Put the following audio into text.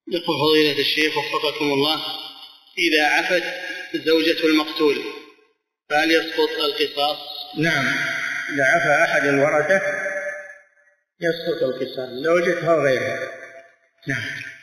يقول فضيلة الشيخ وفقكم الله، إذا عفت زوجة المقتول فهل يسقط القصاص؟ نعم، إذا عفى أحد الورثة يسقط القصاص، زوجته وغيرها. نعم.